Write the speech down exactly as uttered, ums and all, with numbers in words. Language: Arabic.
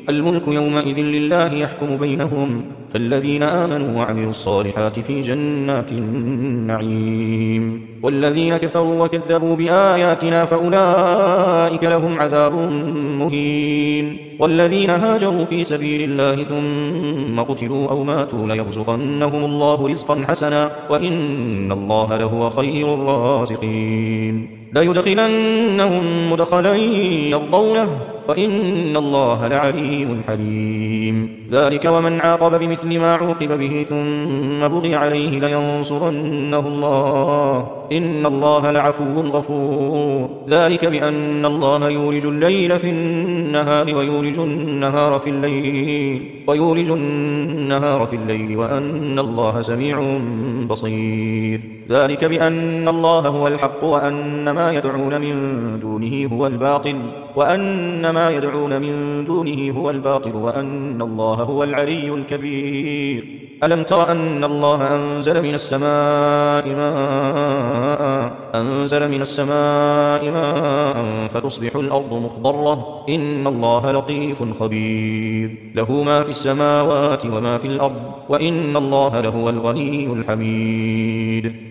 الملك يومئذ لله يحكم بينهم فالذين آمنوا وعملوا الصالحات في جنات النعيم والذين كفروا وكذبوا بآياتنا فأولئك لهم عذاب مهين والذين هاجروا في سبيل الله ثم قتلوا أو ماتوا ليرزقنهم الله رزقا حسنا وإن الله لهو خير الرازقين ليدخلنهم مدخلا يرضونه وإن الله لعليم حليم ذلك ومن عاقب بمثل ما عوقب به ثم بغي عليه لينصرنه الله إن الله لعفو غفور ذلك بأن الله يولج الليل في النهار ويولج النهار في الليل ويولج النهار في الليل وأن الله سميع بصير ذلك بأن الله هو الحق وأن ما يدعون من دونه هو الباطل وأن ما يدعون من دونه هو الباطل وأن الله هو العلي الكبير ألم تر أن الله أنزل من السماء ماء أنزل من السماء ماء فتصبح الأرض مخضرة إن الله لطيف خبير له ما في السماوات وما في الأرض وإن الله لهو الغني الحميد